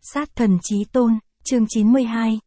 Sát thần chí tôn, chương 92,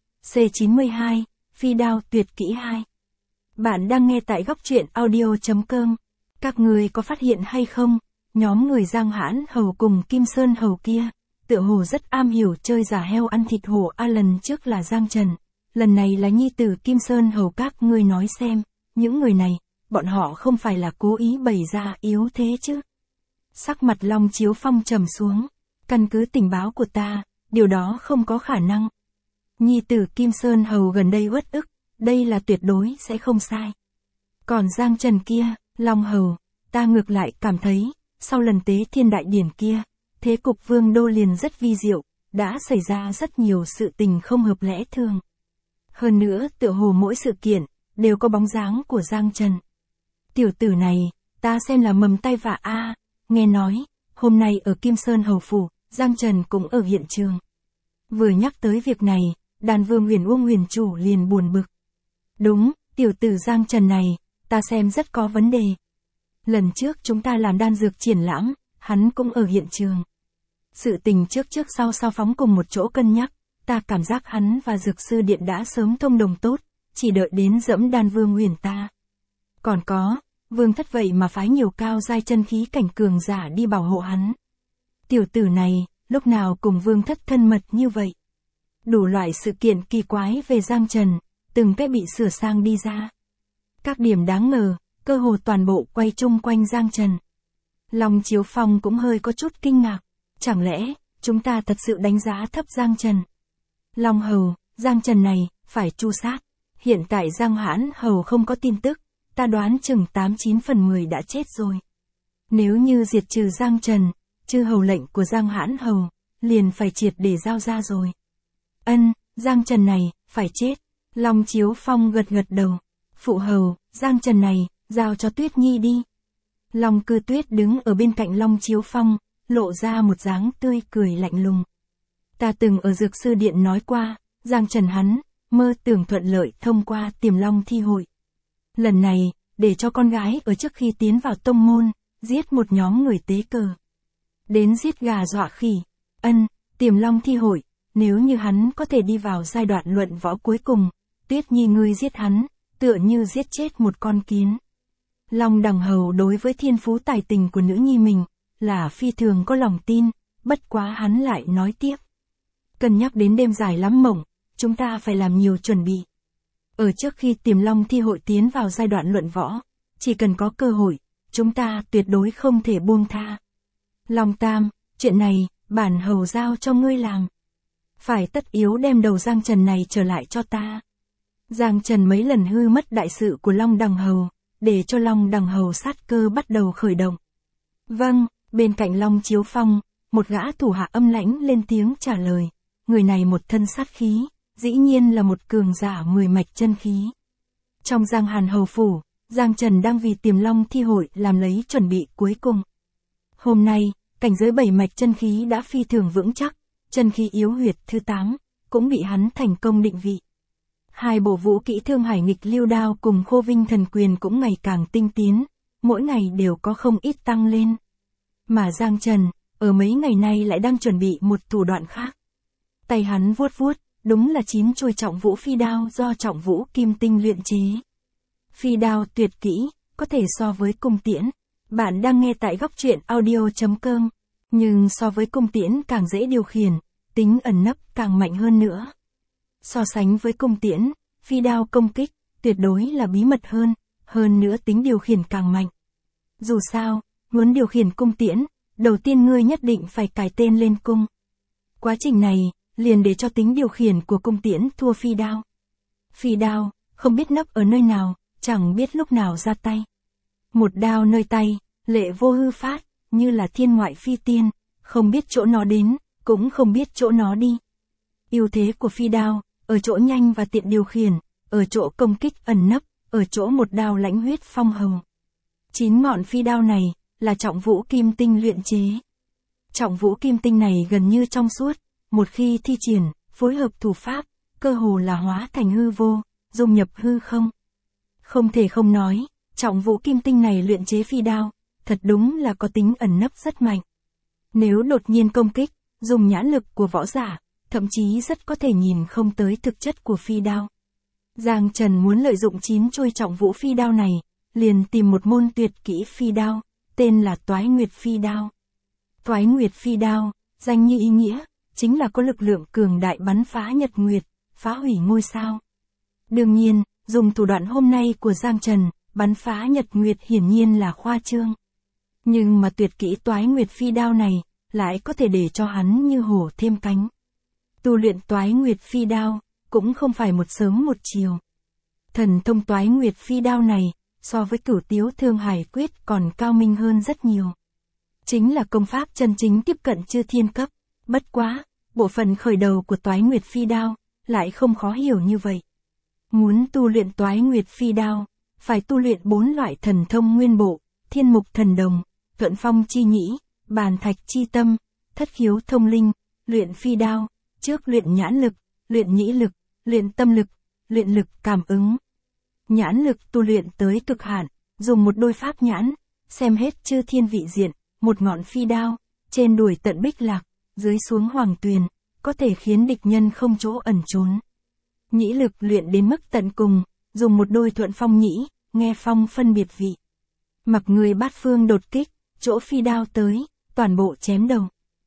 C92, phi đao tuyệt kỹ 2. Bạn đang nghe tại góc truyện audio.com. Các người có phát hiện hay không, nhóm người Giang Hãn Hầu cùng Kim Sơn Hầu kia, tựa hồ rất am hiểu chơi giả heo ăn thịt hổ lần trước là Giang Trần, lần này là nhi tử Kim Sơn Hầu, các ngươi nói xem, những người này, bọn họ không phải là cố ý bày ra yếu thế chứ? Sắc mặt Long Chiếu Phong trầm xuống, căn cứ tình báo của ta, điều đó không có khả năng. Nhi tử Kim Sơn Hầu gần đây uất ức, đây là tuyệt đối sẽ không sai. Còn Giang Trần kia, Long Hầu, ta ngược lại cảm thấy, sau lần tế thiên đại điển kia, thế cục Vương đô liền rất vi diệu, đã xảy ra rất nhiều sự tình không hợp lẽ thường. Hơn nữa tựa hồ mỗi sự kiện, đều có bóng dáng của Giang Trần. Tiểu tử này, ta xem là mầm tai vạ a. Nghe nói, hôm nay ở Kim Sơn Hầu Phủ, Giang Trần cũng ở hiện trường. Vừa nhắc tới việc này, Đan Vương Huyền Uông huyền chủ liền buồn bực. Đúng, tiểu tử Giang Trần này, ta xem rất có vấn đề. Lần trước chúng ta làm đan dược triển lãm, hắn cũng ở hiện trường. Sự tình trước sau phóng cùng một chỗ cân nhắc, ta cảm giác hắn và Dược Sư Điện đã sớm thông đồng tốt, chỉ đợi đến dẫm Đan Vương Huyền ta. Còn có, Vương thất vậy mà phái nhiều cao giai chân khí cảnh cường giả đi bảo hộ hắn. Tiểu tử này, lúc nào cùng Vương thất thân mật như vậy? Đủ loại sự kiện kỳ quái về Giang Trần, từng cái bị sửa sang đi ra. Các điểm đáng ngờ, cơ hồ toàn bộ quay chung quanh Giang Trần. Long Chiếu Phong cũng hơi có chút kinh ngạc, chẳng lẽ, chúng ta thật sự đánh giá thấp Giang Trần? Long Hầu, Giang Trần này, phải tru sát. Hiện tại Giang Hãn Hầu không có tin tức, ta đoán chừng 89 phần 10 đã chết rồi. Nếu như diệt trừ Giang Trần, chư hầu lệnh của Giang Hãn Hầu, liền phải triệt để giao ra rồi. Giang Trần này, phải chết. Long Chiếu Phong gật đầu. Phụ hầu, Giang Trần này, giao cho Tuyết Nhi đi. Long Cư Tuyết đứng ở bên cạnh Long Chiếu Phong, lộ ra một dáng tươi cười lạnh lùng. Ta từng ở Dược Sư Điện nói qua, Giang Trần hắn, mơ tưởng thuận lợi thông qua Tiềm Long thi hội. Lần này, để cho con gái ở trước khi tiến vào tông môn, giết một nhóm người tế cờ. Đến giết gà dọa khỉ. Tiềm Long thi hội, nếu như hắn có thể đi vào giai đoạn luận võ cuối cùng, Tuyết Nhi ngươi giết hắn, tựa như giết chết một con kiến. Long Đằng Hầu đối với thiên phú tài tình của nữ nhi mình, là phi thường có lòng tin, bất quá hắn lại nói tiếp. Cân nhắc đến đêm dài lắm mộng, chúng ta phải làm nhiều chuẩn bị. Ở trước khi Tiềm Long thi hội tiến vào giai đoạn luận võ, chỉ cần có cơ hội, chúng ta tuyệt đối không thể buông tha. Long Tam, chuyện này, bản hầu giao cho ngươi làm. Phải tất yếu đem đầu Giang Trần này trở lại cho ta. Giang Trần mấy lần hư mất đại sự của Long Đằng Hầu, để cho Long Đằng Hầu sát cơ bắt đầu khởi động. Vâng, bên cạnh Long Chiếu Phong, một gã thủ hạ âm lãnh lên tiếng trả lời. Người này một thân sát khí, dĩ nhiên là một cường giả 10 mạch chân khí. Trong Giang Hàn Hầu Phủ, Giang Trần đang vì Tiềm Long thi hội làm lấy chuẩn bị cuối cùng. Hôm nay, cảnh giới 7 mạch chân khí đã phi thường vững chắc, chân khí yếu huyệt thứ 8, cũng bị hắn thành công định vị. Hai bộ vũ kỹ Thương Hải Nghịch Lưu Đao cùng Khô Vinh Thần Quyền cũng ngày càng tinh tiến, mỗi ngày đều có không ít tăng lên. Mà Giang Trần, ở mấy ngày nay lại đang chuẩn bị một thủ đoạn khác. Tay hắn vuốt, đúng là 9 chuôi Trọng Vũ phi đao do Trọng Vũ Kim Tinh luyện chế. Phi đao tuyệt kỹ, có thể so với cung tiễn. Bạn đang nghe tại góc truyện audio.com, nhưng so với cung tiễn càng dễ điều khiển, tính ẩn nấp càng mạnh hơn nữa. So sánh với cung tiễn, phi đao công kích, tuyệt đối là bí mật hơn nữa tính điều khiển càng mạnh. Dù sao, muốn điều khiển cung tiễn, đầu tiên ngươi nhất định phải cài tên lên cung. Quá trình này, liền để cho tính điều khiển của cung tiễn thua phi đao. Phi đao, không biết nấp ở nơi nào, chẳng biết lúc nào ra tay. Một đao nơi tay, lệ vô hư phát, như là thiên ngoại phi tiên, không biết chỗ nó đến, cũng không biết chỗ nó đi. Ưu thế của phi đao, ở chỗ nhanh và tiện điều khiển, ở chỗ công kích ẩn nấp, ở chỗ một đao lãnh huyết phong hầu. 9 ngọn phi đao này, là Trọng Vũ Kim Tinh luyện chế. Trọng Vũ Kim Tinh này gần như trong suốt, một khi thi triển, phối hợp thủ pháp, cơ hồ là hóa thành hư vô, dung nhập hư không. Không thể không nói, Trọng Vũ Kim Tinh này luyện chế phi đao, thật đúng là có tính ẩn nấp rất mạnh. Nếu đột nhiên công kích, dùng nhãn lực của võ giả, thậm chí rất có thể nhìn không tới thực chất của phi đao. Giang Trần muốn lợi dụng 9 trôi trọng vũ phi đao này, liền tìm một môn tuyệt kỹ phi đao, tên là Toái Nguyệt phi đao. Toái Nguyệt phi đao, danh như ý nghĩa, chính là có lực lượng cường đại bắn phá nhật nguyệt, phá hủy ngôi sao. Đương nhiên, dùng thủ đoạn hôm nay của Giang Trần, bắn phá nhật nguyệt hiển nhiên là khoa trương. Nhưng mà tuyệt kỹ Toái Nguyệt phi đao này, lại có thể để cho hắn như hổ thêm cánh. Tu luyện Toái Nguyệt phi đao, cũng không phải một sớm một chiều. Thần thông Toái Nguyệt phi đao này, so với Cửu Tiếu Thương Hải Quyết còn cao minh hơn rất nhiều. Chính là công pháp chân chính tiếp cận chư thiên cấp, bất quá, bộ phận khởi đầu của Toái Nguyệt phi đao, lại không khó hiểu như vậy. Muốn tu luyện Toái Nguyệt phi đao, phải tu luyện 4 loại thần thông nguyên bộ, Thiên Mục Thần Đồng, Thuận Phong Chi Nhĩ, Bàn Thạch Chi Tâm, Thất Khiếu Thông Linh, luyện phi đao, trước luyện nhãn lực, luyện nhĩ lực, luyện tâm lực, luyện lực cảm ứng. Nhãn lực tu luyện tới cực hạn, dùng một đôi pháp nhãn, xem hết chư thiên vị diện, một ngọn phi đao, trên đuổi tận bích lạc, dưới xuống hoàng tuyền, có thể khiến địch nhân không chỗ ẩn trốn. Nhĩ lực luyện đến mức tận cùng, dùng một đôi thuận phong nhĩ, nghe phong phân biệt vị. Mặc người bát phương đột kích, chỗ phi đao tới, toàn bộ chém đầu.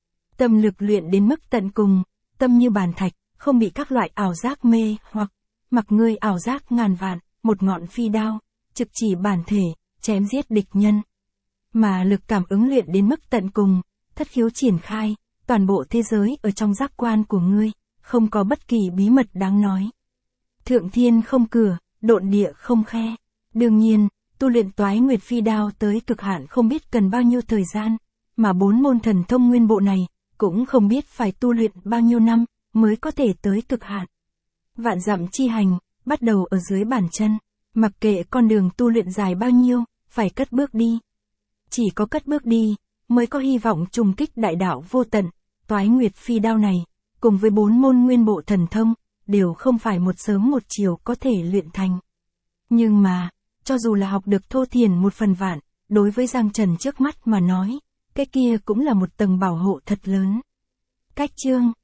Tâm lực luyện đến mức tận cùng, tâm như bàn thạch, không bị các loại ảo giác mê hoặc, mặc người ảo giác ngàn vạn, một ngọn phi đao, trực chỉ bản thể, chém giết địch nhân. Mà lực cảm ứng luyện đến mức tận cùng, thất khiếu triển khai, toàn bộ thế giới ở trong giác quan của ngươi, không có bất kỳ bí mật đáng nói. Thượng thiên không cửa, độn địa không khe. Đương nhiên, tu luyện Toái Nguyệt phi đao tới cực hạn không biết cần bao nhiêu thời gian, mà 4 môn thần thông nguyên bộ này, cũng không biết phải tu luyện bao nhiêu năm, mới có thể tới cực hạn. Vạn dặm chi hành, bắt đầu ở dưới bàn chân, mặc kệ con đường tu luyện dài bao nhiêu, phải cất bước đi. Chỉ có cất bước đi, mới có hy vọng trùng kích đại đạo vô tận. Toái Nguyệt phi đao này, cùng với 4 môn nguyên bộ thần thông, đều không phải một sớm một chiều có thể luyện thành. Nhưng mà, cho dù là học được thô thiển một phần vạn, đối với Giang Trần trước mắt mà nói, cái kia cũng là một tầng bảo hộ thật lớn. Cách chương